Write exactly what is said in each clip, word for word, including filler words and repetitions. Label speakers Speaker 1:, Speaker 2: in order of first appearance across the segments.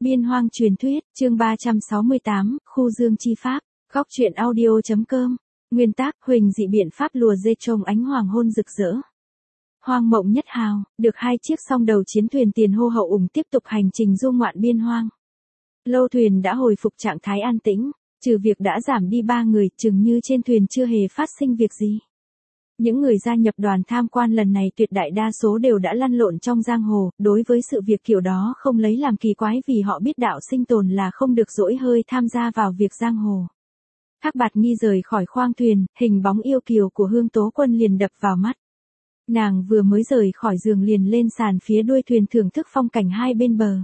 Speaker 1: Biên hoang truyền thuyết, chương ba trăm sáu mươi tám, khu dương chi pháp, góc truyện audio.com. Nguyên tác, Huỳnh dị biện pháp lùa dê trông ánh hoàng hôn rực rỡ. Hoang mộng nhất hào, được hai chiếc song đầu chiến thuyền tiền hô hậu ủng tiếp tục hành trình du ngoạn biên hoang. Lâu thuyền đã hồi phục trạng thái an tĩnh, trừ việc đã giảm đi ba người, chừng như trên thuyền chưa hề phát sinh việc gì. Những người gia nhập đoàn tham quan lần này tuyệt đại đa số đều đã lăn lộn trong giang hồ, đối với sự việc kiểu đó không lấy làm kỳ quái vì họ biết đạo sinh tồn là không được dỗi hơi tham gia vào việc giang hồ. Thác Bạt Nghi rời khỏi khoang thuyền, hình bóng yêu kiều của Hương Tố Quân liền đập vào mắt. Nàng vừa mới rời khỏi giường liền lên sàn phía đuôi thuyền thưởng thức phong cảnh hai bên bờ.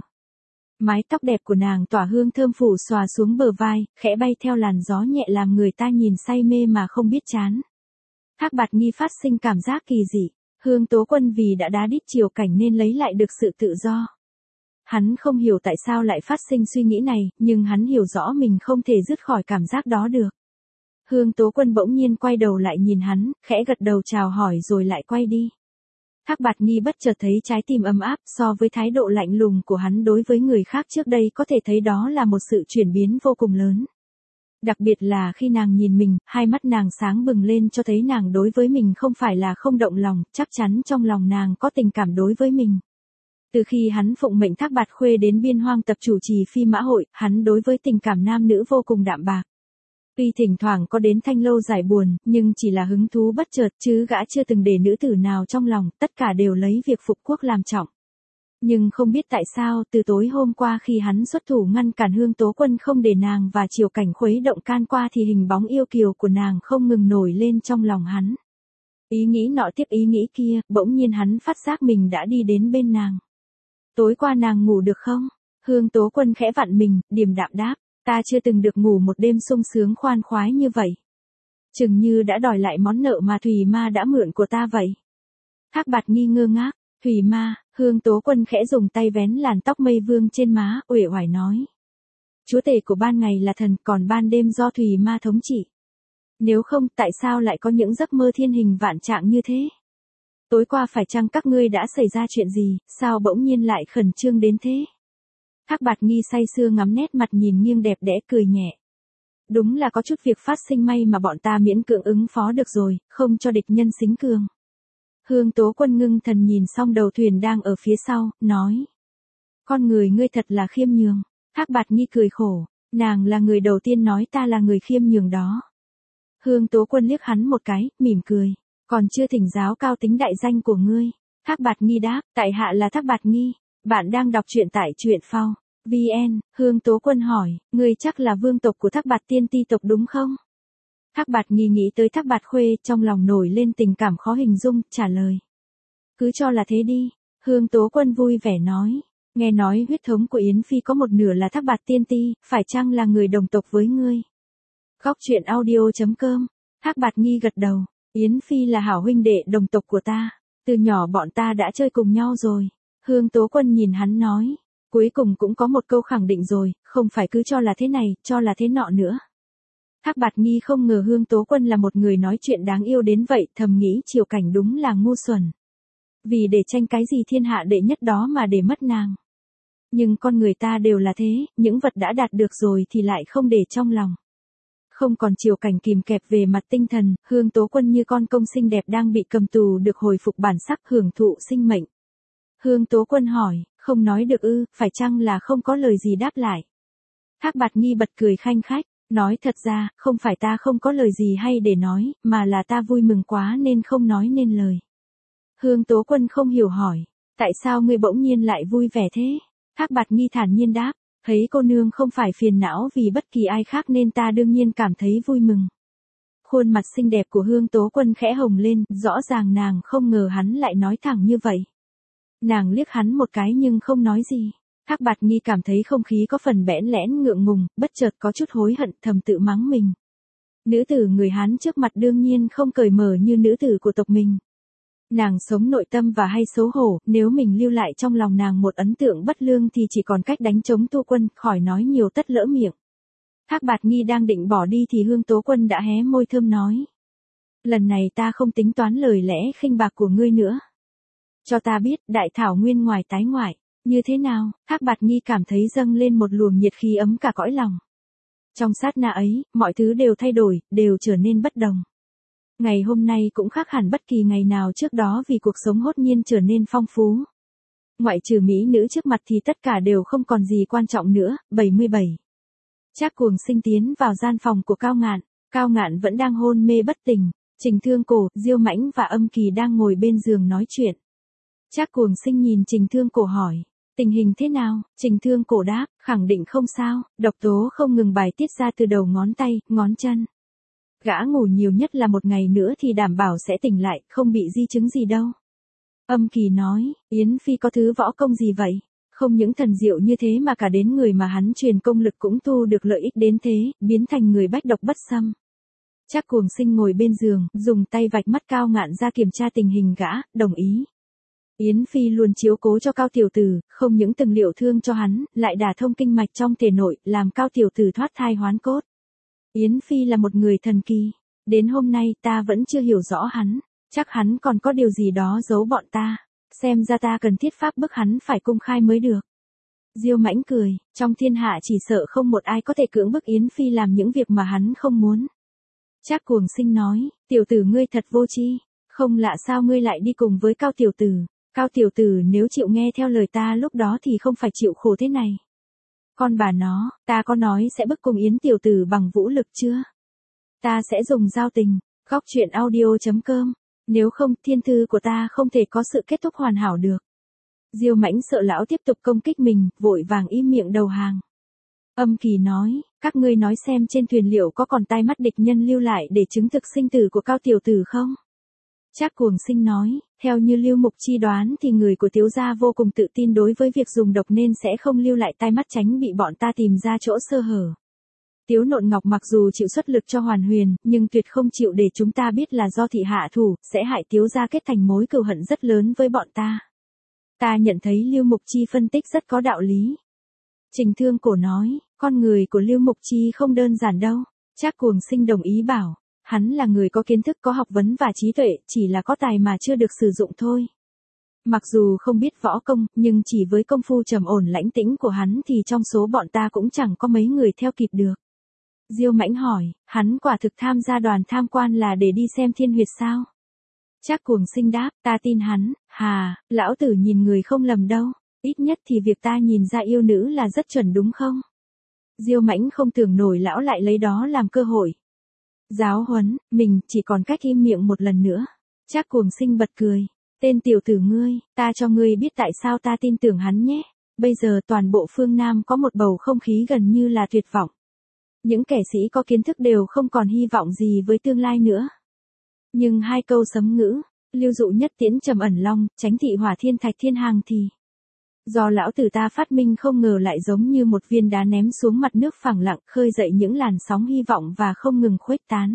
Speaker 1: Mái tóc đẹp của nàng tỏa hương thơm phủ xòa xuống bờ vai, khẽ bay theo làn gió nhẹ làm người ta nhìn say mê mà không biết chán. Thác Bạt Nghi phát sinh cảm giác kỳ dị, Hương Tố Quân vì đã đá đít chiều cảnh nên lấy lại được sự tự do. Hắn không hiểu tại sao lại phát sinh suy nghĩ này, nhưng hắn hiểu rõ mình không thể dứt khỏi cảm giác đó được. Hương Tố Quân bỗng nhiên quay đầu lại nhìn hắn, khẽ gật đầu chào hỏi rồi lại quay đi. Thác Bạt Nghi bất chợt thấy trái tim ấm áp, so với thái độ lạnh lùng của hắn đối với người khác trước đây có thể thấy đó là một sự chuyển biến vô cùng lớn. Đặc biệt là khi nàng nhìn mình, hai mắt nàng sáng bừng lên cho thấy nàng đối với mình không phải là không động lòng, chắc chắn trong lòng nàng có tình cảm đối với mình. Từ khi hắn phụng mệnh Thác Bạt Khuê đến biên hoang tập chủ trì phi mã hội, hắn đối với tình cảm nam nữ vô cùng đạm bạc. Tuy thỉnh thoảng có đến thanh lâu giải buồn, nhưng chỉ là hứng thú bất chợt chứ gã chưa từng để nữ tử nào trong lòng, tất cả đều lấy việc phục quốc làm trọng. Nhưng không biết tại sao, từ tối hôm qua khi hắn xuất thủ ngăn cản Hương Tố Quân không để nàng và Triều Cảnh khuấy động can qua thì hình bóng yêu kiều của nàng không ngừng nổi lên trong lòng hắn. Ý nghĩ nọ tiếp ý nghĩ kia, bỗng nhiên hắn phát giác mình đã đi đến bên nàng. Tối qua nàng ngủ được không? Hương Tố Quân khẽ vặn mình, điềm đạm đáp, ta chưa từng được ngủ một đêm sung sướng khoan khoái như vậy. Chừng như đã đòi lại món nợ mà Thùy Ma đã mượn của ta vậy. Thác Bạt Nghi ngơ ngác, Thùy Ma, Hương Tố Quân khẽ dùng tay vén làn tóc mây vương trên má, uể oải nói. Chúa tể của ban ngày là thần, còn ban đêm do Thùy Ma thống trị. Nếu không, tại sao lại có những giấc mơ thiên hình vạn trạng như thế? Tối qua phải chăng các ngươi đã xảy ra chuyện gì, sao bỗng nhiên lại khẩn trương đến thế? Thác Bạt Nghi say sưa ngắm nét mặt nhìn nghiêng đẹp đẽ cười nhẹ. Đúng là có chút việc phát sinh may mà bọn ta miễn cưỡng ứng phó được rồi, không cho địch nhân xính cường. Hương Tố Quân ngưng thần nhìn xong đầu thuyền đang ở phía sau, nói. Con người ngươi thật là khiêm nhường. Thác Bạt Nghi cười khổ, nàng là người đầu tiên nói ta là người khiêm nhường đó. Hương Tố Quân liếc hắn một cái, mỉm cười. Còn chưa thỉnh giáo cao tính đại danh của ngươi. Thác Bạt Nghi đáp, tại hạ là Thác Bạt Nghi. Bạn đang đọc truyện tại truyện phao. vn, Hương Tố Quân hỏi, ngươi chắc là vương tộc của Thác Bạt Tiên Ti tộc đúng không? Thác Bạt Nghi nghĩ tới Thác Bạt Khuê, trong lòng nổi lên tình cảm khó hình dung, trả lời. Cứ cho là thế đi, Hương Tố Quân vui vẻ nói, nghe nói huyết thống của Yến Phi có một nửa là Thác Bạt Tiên Ti, phải chăng là người đồng tộc với ngươi? Góc truyện audio.com, Thác Bạt Nghi gật đầu, Yến Phi là hảo huynh đệ đồng tộc của ta, từ nhỏ bọn ta đã chơi cùng nhau rồi. Hương Tố Quân nhìn hắn nói, cuối cùng cũng có một câu khẳng định rồi, không phải cứ cho là thế này, cho là thế nọ nữa. Thác Bạt Nghi không ngờ Hương Tố Quân là một người nói chuyện đáng yêu đến vậy, thầm nghĩ Triều Cảnh đúng là ngu xuẩn. Vì để tranh cái gì thiên hạ đệ nhất đó mà để mất nàng. Nhưng con người ta đều là thế, những vật đã đạt được rồi thì lại không để trong lòng. Không còn Triều Cảnh kìm kẹp về mặt tinh thần, Hương Tố Quân như con công xinh đẹp đang bị cầm tù được hồi phục bản sắc hưởng thụ sinh mệnh. Hương Tố Quân hỏi, không nói được ư, phải chăng là không có lời gì đáp lại? Thác Bạt Nghi bật cười khanh khách, nói thật ra, không phải ta không có lời gì hay để nói, mà là ta vui mừng quá nên không nói nên lời. Hương Tố Quân không hiểu hỏi, tại sao ngươi bỗng nhiên lại vui vẻ thế? Thác Bạt Nghi thản nhiên đáp, thấy cô nương không phải phiền não vì bất kỳ ai khác nên ta đương nhiên cảm thấy vui mừng. Khuôn mặt xinh đẹp của Hương Tố Quân khẽ hồng lên, rõ ràng nàng không ngờ hắn lại nói thẳng như vậy. Nàng liếc hắn một cái nhưng không nói gì. Thác Bạt Nghi cảm thấy không khí có phần bẽn lẽn ngượng ngùng, bất chợt có chút hối hận, thầm tự mắng mình. Nữ tử người Hán trước mặt đương nhiên không cởi mở như nữ tử của tộc mình. Nàng sống nội tâm và hay xấu hổ, nếu mình lưu lại trong lòng nàng một ấn tượng bất lương thì chỉ còn cách đánh chống Tu Quân, khỏi nói nhiều tất lỡ miệng. Thác Bạt Nghi đang định bỏ đi thì Hương Tố Quân đã hé môi thơm nói. Lần này ta không tính toán lời lẽ khinh bạc của ngươi nữa. Cho ta biết, đại thảo nguyên ngoài tái ngoại, Như thế nào? Thác Bạt Nghi cảm thấy dâng lên một luồng nhiệt khí ấm cả cõi lòng. Trong sát na ấy, mọi thứ đều thay đổi, đều trở nên bất đồng. Ngày hôm nay cũng khác hẳn bất kỳ ngày nào trước đó vì cuộc sống hốt nhiên trở nên phong phú. Ngoại trừ mỹ nữ trước mặt thì tất cả đều không còn gì quan trọng nữa. bảy mươi bảy. Trác Cuồng Sinh tiến vào gian phòng của Cao Ngạn. Cao Ngạn vẫn đang hôn mê bất tỉnh. Trình Thương Cổ, Diêu Mãnh và Âm Kỳ đang ngồi bên giường nói chuyện. Trác Cuồng Sinh nhìn Trình Thương Cổ hỏi. Tình hình thế nào? Trình Thương Cổ đáp, khẳng định không sao, độc tố không ngừng bài tiết ra từ đầu ngón tay, ngón chân. Gã ngủ nhiều nhất là một ngày nữa thì đảm bảo sẽ tỉnh lại, không bị di chứng gì đâu. Âm Kỳ nói, Yến Phi có thứ võ công gì vậy? Không những thần diệu như thế mà cả đến người mà hắn truyền công lực cũng thu được lợi ích đến thế, biến thành người bách độc bất xâm. Trác Cuồng Sinh ngồi bên giường, dùng tay vạch mắt Cao Ngạn ra kiểm tra tình hình gã, đồng ý. Yến Phi luôn chiếu cố cho Cao tiểu tử, không những từng liệu thương cho hắn, lại đả thông kinh mạch trong thể nội, làm Cao tiểu tử thoát thai hoán cốt. Yến Phi là một người thần kỳ. Đến hôm nay ta vẫn chưa hiểu rõ hắn. Chắc hắn còn có điều gì đó giấu bọn ta. Xem ra ta cần thiết pháp bức hắn phải công khai mới được. Diêu Mãnh cười, trong thiên hạ chỉ sợ không một ai có thể cưỡng bức Yến Phi làm những việc mà hắn không muốn. Trác Cuồng Sinh nói, tiểu tử ngươi thật vô tri, không lạ sao ngươi lại đi cùng với Cao tiểu tử. Cao tiểu tử nếu chịu nghe theo lời ta lúc đó thì không phải chịu khổ thế này. Con bà nó, ta có nói sẽ bức cùng Yến tiểu tử bằng vũ lực chưa? Ta sẽ dùng giao tình. Góc truyện audio chấm com. Nếu không, thiên thư của ta không thể có sự kết thúc hoàn hảo được. Diêu Mãnh sợ lão tiếp tục công kích mình, vội vàng im miệng đầu hàng. Âm Kỳ nói, các ngươi nói xem trên thuyền liệu có còn tai mắt địch nhân lưu lại để chứng thực sinh tử của Cao tiểu tử không? Trác Cuồng Sinh nói, theo như Lưu Mục Chi đoán thì người của Tiếu gia vô cùng tự tin đối với việc dùng độc nên sẽ không lưu lại tai mắt tránh bị bọn ta tìm ra chỗ sơ hở. Tiếu Nộn Ngọc mặc dù chịu xuất lực cho Hoàn Huyền, nhưng tuyệt không chịu để chúng ta biết là do thị hạ thủ, sẽ hại Tiếu gia kết thành mối cừu hận rất lớn với bọn ta. Ta nhận thấy Lưu Mục Chi phân tích rất có đạo lý. Trình Thương Cổ nói, con người của Lưu Mục Chi không đơn giản đâu. Trác Cuồng Sinh đồng ý bảo, hắn là người có kiến thức, có học vấn và trí tuệ, chỉ là có tài mà chưa được sử dụng thôi. Mặc dù không biết võ công, nhưng chỉ với công phu trầm ổn lãnh tĩnh của hắn thì trong số bọn ta cũng chẳng có mấy người theo kịp được. Diêu Mãnh hỏi, hắn quả thực tham gia đoàn tham quan là để đi xem thiên huyệt sao? Trác Cuồng Sinh đáp, ta tin hắn, hà, lão tử nhìn người không lầm đâu, ít nhất thì việc ta nhìn ra yêu nữ là rất chuẩn đúng không? Diêu Mãnh không tưởng nổi lão lại lấy đó làm cơ hội. Giáo huấn, mình chỉ còn cách im miệng một lần nữa. Trác Cuồng Sinh bật cười, tên tiểu tử ngươi, ta cho ngươi biết tại sao ta tin tưởng hắn nhé. Bây giờ toàn bộ phương Nam có một bầu không khí gần như là tuyệt vọng. Những kẻ sĩ có kiến thức đều không còn hy vọng gì với tương lai nữa. Nhưng hai câu sấm ngữ, lưu dụ nhất tiễn trầm ẩn long, tránh thị hỏa thiên thạch thiên hàng thì. Do lão tử ta phát minh không ngờ lại giống như một viên đá ném xuống mặt nước phẳng lặng, khơi dậy những làn sóng hy vọng và không ngừng khuếch tán.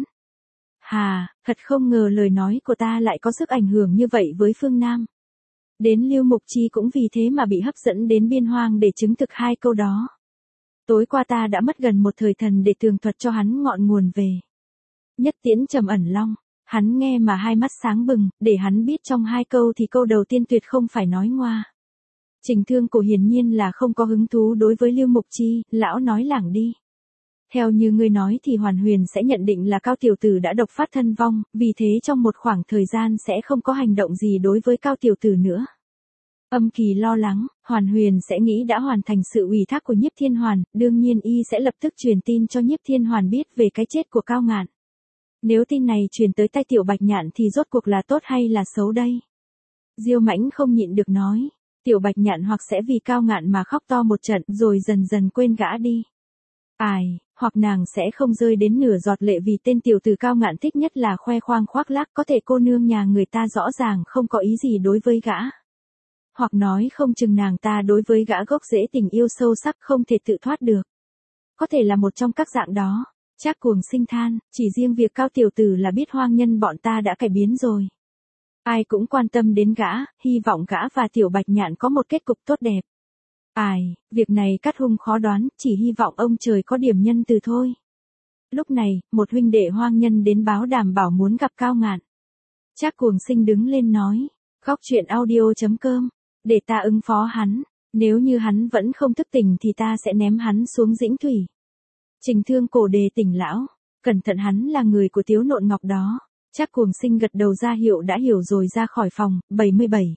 Speaker 1: Hà, thật không ngờ lời nói của ta lại có sức ảnh hưởng như vậy với phương Nam. Đến Lưu Mục Chi cũng vì thế mà bị hấp dẫn đến biên hoang để chứng thực hai câu đó. Tối qua ta đã mất gần một thời thần để tường thuật cho hắn ngọn nguồn về. Nhất tiễn trầm ẩn long, hắn nghe mà hai mắt sáng bừng, để hắn biết trong hai câu thì câu đầu tiên tuyệt không phải nói ngoa. Trình Thương Cổ hiển nhiên là không có hứng thú đối với Lưu Mục Chi, lão nói lảng đi. Theo như ngươi nói thì Hoàn Huyền sẽ nhận định là Cao tiểu tử đã độc phát thân vong, vì thế trong một khoảng thời gian sẽ không có hành động gì đối với Cao tiểu tử nữa. Âm Kỳ lo lắng, Hoàn Huyền sẽ nghĩ đã hoàn thành sự ủy thác của Nhiếp Thiên Hoàn, đương nhiên y sẽ lập tức truyền tin cho Nhiếp Thiên Hoàn biết về cái chết của Cao Ngạn. Nếu tin này truyền tới tay Tiểu Bạch Nhạn thì rốt cuộc là tốt hay là xấu đây? Diêu Mãnh không nhịn được nói, Tiểu Bạch Nhạn hoặc sẽ vì Cao Ngạn mà khóc to một trận rồi dần dần quên gã đi. Ai, hoặc nàng sẽ không rơi đến nửa giọt lệ vì tên tiểu tử Cao Ngạn thích nhất là khoe khoang khoác lác, có thể cô nương nhà người ta rõ ràng không có ý gì đối với gã. Hoặc nói không chừng nàng ta đối với gã gốc rễ tình yêu sâu sắc không thể tự thoát được. Có thể là một trong các dạng đó. Trác Cuồng Sinh than, chỉ riêng việc Cao tiểu tử là biết hoang nhân bọn ta đã cải biến rồi. Ai cũng quan tâm đến gã, hy vọng gã và Tiểu Bạch Nhạn có một kết cục tốt đẹp. Ai, việc này cắt hung khó đoán, chỉ hy vọng ông trời có điểm nhân từ thôi. Lúc này, một huynh đệ hoang nhân đến báo đảm bảo muốn gặp Cao Ngạn. Trác Cuồng Sinh đứng lên nói, góc truyện audio chấm com, để ta ứng phó hắn. Nếu như hắn vẫn không thức tỉnh thì ta sẽ ném hắn xuống dĩnh thủy. Trình Thương Cổ đề tỉnh lão, cẩn thận hắn là người của Tiếu Nộn Ngọc đó. Chắc Cuồng Sinh gật đầu ra hiệu đã hiểu rồi ra khỏi phòng. bảy mươi bảy.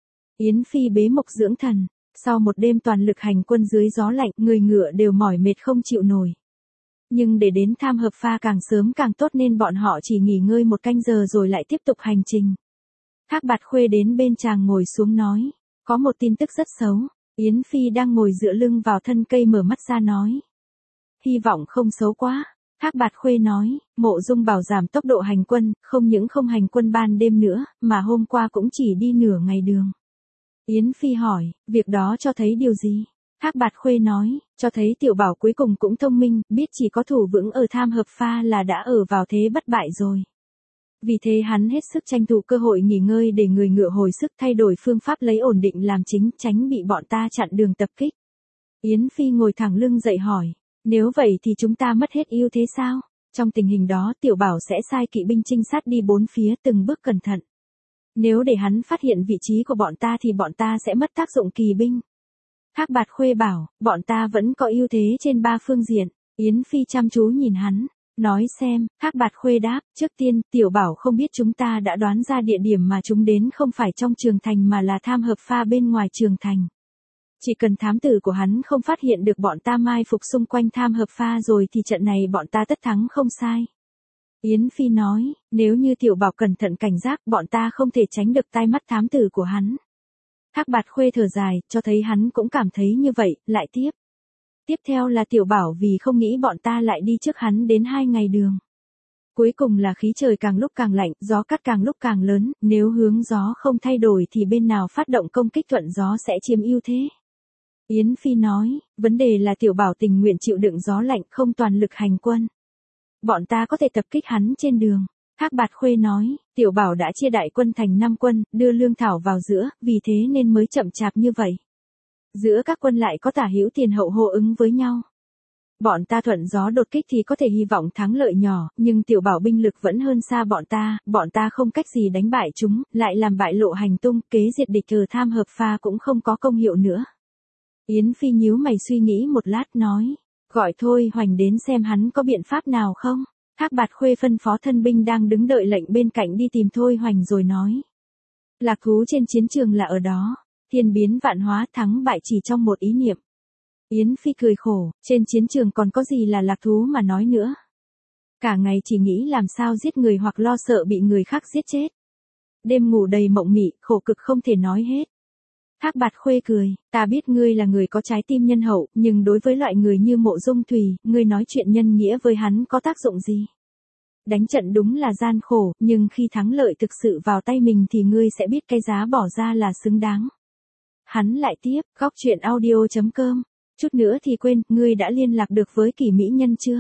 Speaker 1: Yến Phi bế mộc dưỡng thần, sau một đêm toàn lực hành quân dưới gió lạnh, người ngựa đều mỏi mệt không chịu nổi. Nhưng để đến Tham Hợp Pha càng sớm càng tốt nên bọn họ chỉ nghỉ ngơi một canh giờ rồi lại tiếp tục hành trình. Thác Bạt Khuê đến bên chàng ngồi xuống nói, có một tin tức rất xấu. Yến Phi đang ngồi dựa lưng vào thân cây mở mắt ra nói. Hy vọng không xấu quá. Thác Bạt Khuê nói, Mộ Dung bảo giảm tốc độ hành quân, không những không hành quân ban đêm nữa, mà hôm qua cũng chỉ đi nửa ngày đường. Yến Phi hỏi, việc đó cho thấy điều gì? Thác Bạt Khuê nói, cho thấy Tiểu Bảo cuối cùng cũng thông minh, biết chỉ có thủ vững ở Tham Hợp Pha là đã ở vào thế bất bại rồi. Vì thế hắn hết sức tranh thủ cơ hội nghỉ ngơi để người ngựa hồi sức, thay đổi phương pháp lấy ổn định làm chính, tránh bị bọn ta chặn đường tập kích. Yến Phi ngồi thẳng lưng dậy hỏi, nếu vậy thì chúng ta mất hết ưu thế sao? Trong tình hình đó Tiểu Bảo sẽ sai kỵ binh trinh sát đi bốn phía từng bước cẩn thận. Nếu để hắn phát hiện vị trí của bọn ta thì bọn ta sẽ mất tác dụng kỳ binh. Thác Bạt Khuê bảo, bọn ta vẫn có ưu thế trên ba phương diện. Yến Phi chăm chú nhìn hắn, nói xem. Thác Bạt Khuê đáp, trước tiên, Tiểu Bảo không biết chúng ta đã đoán ra địa điểm mà chúng đến không phải trong trường thành mà là Tham Hợp Pha bên ngoài trường thành. Chỉ cần thám tử của hắn không phát hiện được bọn ta mai phục xung quanh Tham Hợp Pha rồi thì trận này bọn ta tất thắng không sai. Yến Phi nói, nếu như Tiểu Bảo cẩn thận cảnh giác bọn ta không thể tránh được tai mắt thám tử của hắn. Thác Bạt Khuê thở dài, cho thấy hắn cũng cảm thấy như vậy, lại tiếp. Tiếp theo là Tiểu Bảo vì không nghĩ bọn ta lại đi trước hắn đến hai ngày đường. Cuối cùng là khí trời càng lúc càng lạnh, gió cắt càng lúc càng lớn, nếu hướng gió không thay đổi thì bên nào phát động công kích thuận gió sẽ chiếm ưu thế. Yến Phi nói, vấn đề là Tiểu Bảo tình nguyện chịu đựng gió lạnh không toàn lực hành quân. Bọn ta có thể tập kích hắn trên đường. Thác Bạt Khuê nói, Tiểu Bảo đã chia đại quân thành năm quân, đưa lương thảo vào giữa, vì thế nên mới chậm chạp như vậy. Giữa các quân lại có tả hữu tiền hậu hô ứng với nhau. Bọn ta thuận gió đột kích thì có thể hy vọng thắng lợi nhỏ, nhưng Tiểu Bảo binh lực vẫn hơn xa bọn ta, bọn ta không cách gì đánh bại chúng, lại làm bại lộ hành tung, kế diệt địch ở Tham Hợp Pha cũng không có công hiệu nữa. Yến Phi nhíu mày suy nghĩ một lát nói, gọi Thôi Hoành đến xem hắn có biện pháp nào không. Thác Bạt Khuê phân phó thân binh đang đứng đợi lệnh bên cạnh đi tìm Thôi Hoành rồi nói. Lạc thú trên chiến trường là ở đó, thiên biến vạn hóa, thắng bại chỉ trong một ý niệm. Yến Phi cười khổ, trên chiến trường còn có gì là lạc thú mà nói nữa. Cả ngày chỉ nghĩ làm sao giết người hoặc lo sợ bị người khác giết chết. Đêm ngủ đầy mộng mị, khổ cực không thể nói hết. Thác Bạt Khuê cười, ta biết ngươi là người có trái tim nhân hậu, nhưng đối với loại người như Mộ Dung Thùy, ngươi nói chuyện nhân nghĩa với hắn có tác dụng gì? Đánh trận đúng là gian khổ, nhưng khi thắng lợi thực sự vào tay mình thì ngươi sẽ biết cái giá bỏ ra là xứng đáng. Hắn lại tiếp, góc truyện audio chấm com. Chút nữa thì quên, ngươi đã liên lạc được với Kỷ Mỹ Nhân chưa?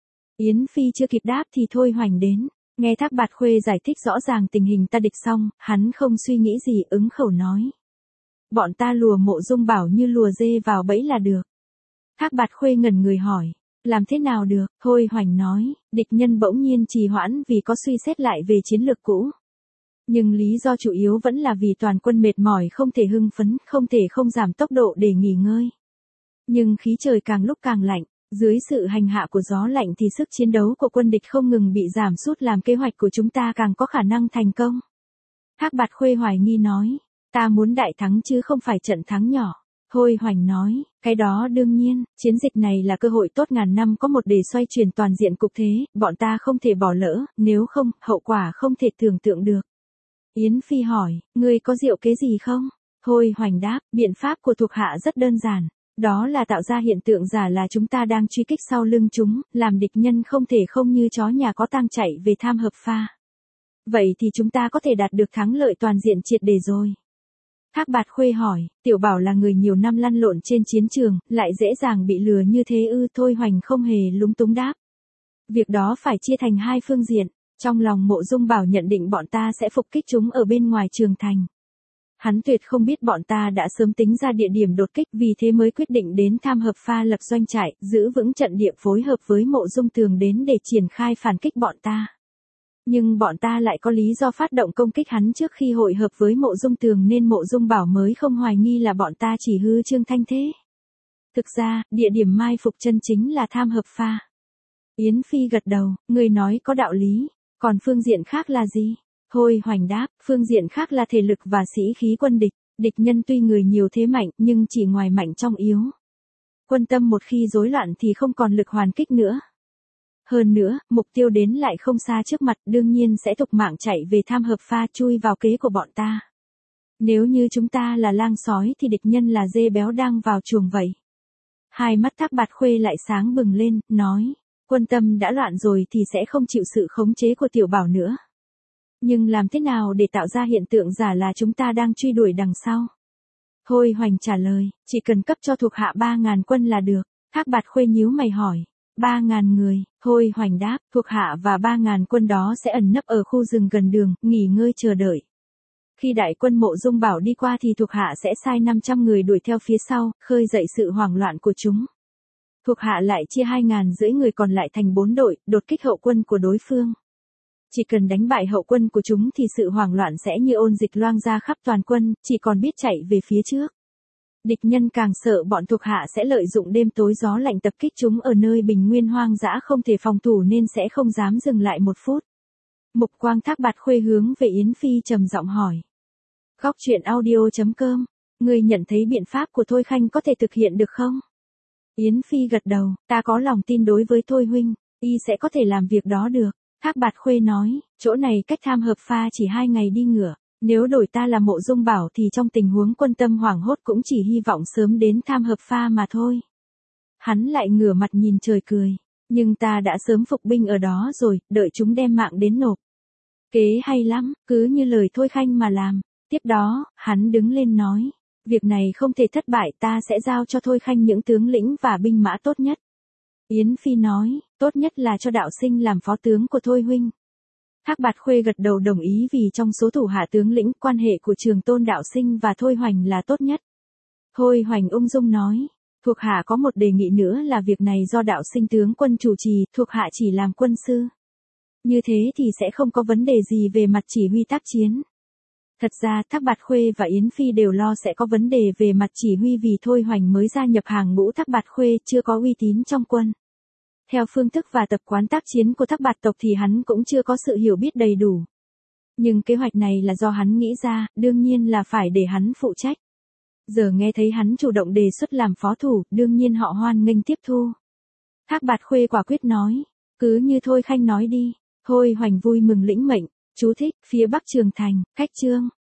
Speaker 1: Yến Phi chưa kịp đáp thì Thôi Hoành đến. Nghe Thác Bạt Khuê giải thích rõ ràng tình hình ta địch xong, hắn không suy nghĩ gì ứng khẩu nói. Bọn ta lùa Mộ Dung bảo như lùa dê vào bẫy là được. Thác Bạt Khuê ngẩn người hỏi, làm thế nào được? Thôi Hoành nói, địch nhân bỗng nhiên trì hoãn vì có suy xét lại về chiến lược cũ. Nhưng lý do chủ yếu vẫn là vì toàn quân mệt mỏi không thể hưng phấn, không thể không giảm tốc độ để nghỉ ngơi. Nhưng khí trời càng lúc càng lạnh, dưới sự hành hạ của gió lạnh thì sức chiến đấu của quân địch không ngừng bị giảm sút làm kế hoạch của chúng ta càng có khả năng thành công. Thác Bạt Khuê hoài nghi nói, ta muốn đại thắng chứ không phải trận thắng nhỏ. Thôi Hoành nói, cái đó đương nhiên, chiến dịch này là cơ hội tốt ngàn năm có một để xoay chuyển toàn diện cục thế, bọn ta không thể bỏ lỡ, nếu không, hậu quả không thể tưởng tượng được. Yến Phi hỏi, ngươi có diệu kế gì không? Thôi Hoành đáp, biện pháp của thuộc hạ rất đơn giản. Đó là tạo ra hiện tượng giả là chúng ta đang truy kích sau lưng chúng, làm địch nhân không thể không như chó nhà có tang chạy về Tham Hợp Pha. Vậy thì chúng ta có thể đạt được thắng lợi toàn diện triệt để rồi. Thác Bạt Khuê hỏi, Tiểu Bảo là người nhiều năm lăn lộn trên chiến trường, lại dễ dàng bị lừa như thế ư? Thôi Hoành không hề lúng túng đáp. Việc đó phải chia thành hai phương diện. Trong lòng Mộ Dung Bảo nhận định bọn ta sẽ phục kích chúng ở bên ngoài trường thành. Hắn tuyệt không biết bọn ta đã sớm tính ra địa điểm đột kích, vì thế mới quyết định đến Tham Hợp Pha lập doanh trại, giữ vững trận địa phối hợp với Mộ Dung Tường đến để triển khai phản kích bọn ta. Nhưng bọn ta lại có lý do phát động công kích hắn trước khi hội hợp với Mộ Dung Tường nên Mộ Dung Bảo mới không hoài nghi là bọn ta chỉ hư trương thanh thế. Thực ra, địa điểm mai phục chân chính là Tham Hợp Pha. Yến Phi gật đầu, người nói có đạo lý. Còn phương diện khác là gì? Thôi Hoành đáp, phương diện khác là thể lực và sĩ khí quân địch. Địch nhân tuy người nhiều thế mạnh nhưng chỉ ngoài mạnh trong yếu. Quân tâm một khi rối loạn thì không còn lực hoàn kích nữa. Hơn nữa, mục tiêu đến lại không xa trước mặt, đương nhiên sẽ tục mạng chạy về Tham Hợp Pha chui vào kế của bọn ta. Nếu như chúng ta là lang sói thì địch nhân là dê béo đang vào chuồng vậy. Hai mắt Thác Bạt Khuê lại sáng bừng lên, nói, quân tâm đã loạn rồi thì sẽ không chịu sự khống chế của Tiểu Bảo nữa. Nhưng làm thế nào để tạo ra hiện tượng giả là chúng ta đang truy đuổi đằng sau? Thôi Hoành trả lời, chỉ cần cấp cho thuộc hạ ba ngàn quân là được. Thác Bạt Khuê nhíu mày hỏi, ba ngàn người, Thôi Hoành đáp, thuộc hạ và ba ngàn quân đó sẽ ẩn nấp ở khu rừng gần đường, nghỉ ngơi chờ đợi. Khi đại quân Mộ Dung Bảo đi qua thì thuộc hạ sẽ sai năm trăm người đuổi theo phía sau, khơi dậy sự hoảng loạn của chúng. Thuộc hạ lại chia hai ngàn rưỡi người còn lại thành bốn đội, đột kích hậu quân của đối phương. Chỉ cần đánh bại hậu quân của chúng thì sự hoảng loạn sẽ như ôn dịch loang ra khắp toàn quân, chỉ còn biết chạy về phía trước. Địch nhân càng sợ bọn thuộc hạ sẽ lợi dụng đêm tối gió lạnh tập kích chúng ở nơi bình nguyên hoang dã không thể phòng thủ nên sẽ không dám dừng lại một phút. Mục quang Thác Bạt Khuê hướng về Yến Phi trầm giọng hỏi. Góc truyện audio chấm com, người nhận thấy biện pháp của Thôi Khanh có thể thực hiện được không? Yến Phi gật đầu, ta có lòng tin đối với Thôi huynh, y sẽ có thể làm việc đó được. Thác Bạt Khuê nói, chỗ này cách Tham Hợp Pha chỉ hai ngày đi ngựa. Nếu đổi ta là Mộ Dung Bảo thì trong tình huống quân tâm hoảng hốt cũng chỉ hy vọng sớm đến Tham Hợp Pha mà thôi. Hắn lại ngửa mặt nhìn trời cười. Nhưng ta đã sớm phục binh ở đó rồi, đợi chúng đem mạng đến nộp. Kế hay lắm, cứ như lời Thôi Khanh mà làm. Tiếp đó, hắn đứng lên nói. Việc này không thể thất bại, ta sẽ giao cho Thôi Khanh những tướng lĩnh và binh mã tốt nhất. Yến Phi nói, tốt nhất là cho đạo sinh làm phó tướng của Thôi huynh. Thác Bạt Khuê gật đầu đồng ý vì trong số thủ hạ tướng lĩnh, quan hệ của Trường Tôn đạo sinh và Thôi Hoành là tốt nhất. Thôi Hoành ung dung nói, thuộc hạ có một đề nghị nữa là việc này do đạo sinh tướng quân chủ trì, thuộc hạ chỉ làm quân sư. Như thế thì sẽ không có vấn đề gì về mặt chỉ huy tác chiến. Thật ra Thác Bạt Khuê và Yến Phi đều lo sẽ có vấn đề về mặt chỉ huy vì Thôi Hoành mới gia nhập hàng ngũ Thác Bạt Khuê chưa có uy tín trong quân. Theo phương thức và tập quán tác chiến của Thác Bạt tộc thì hắn cũng chưa có sự hiểu biết đầy đủ. Nhưng kế hoạch này là do hắn nghĩ ra, đương nhiên là phải để hắn phụ trách. Giờ nghe thấy hắn chủ động đề xuất làm phó thủ, đương nhiên họ hoan nghênh tiếp thu. Thác Bạt Khuê quả quyết nói, cứ như Thôi Khanh nói đi. Thôi Hoành vui mừng lĩnh mệnh. Chú thích, phía Bắc Trường Thành, cách chương.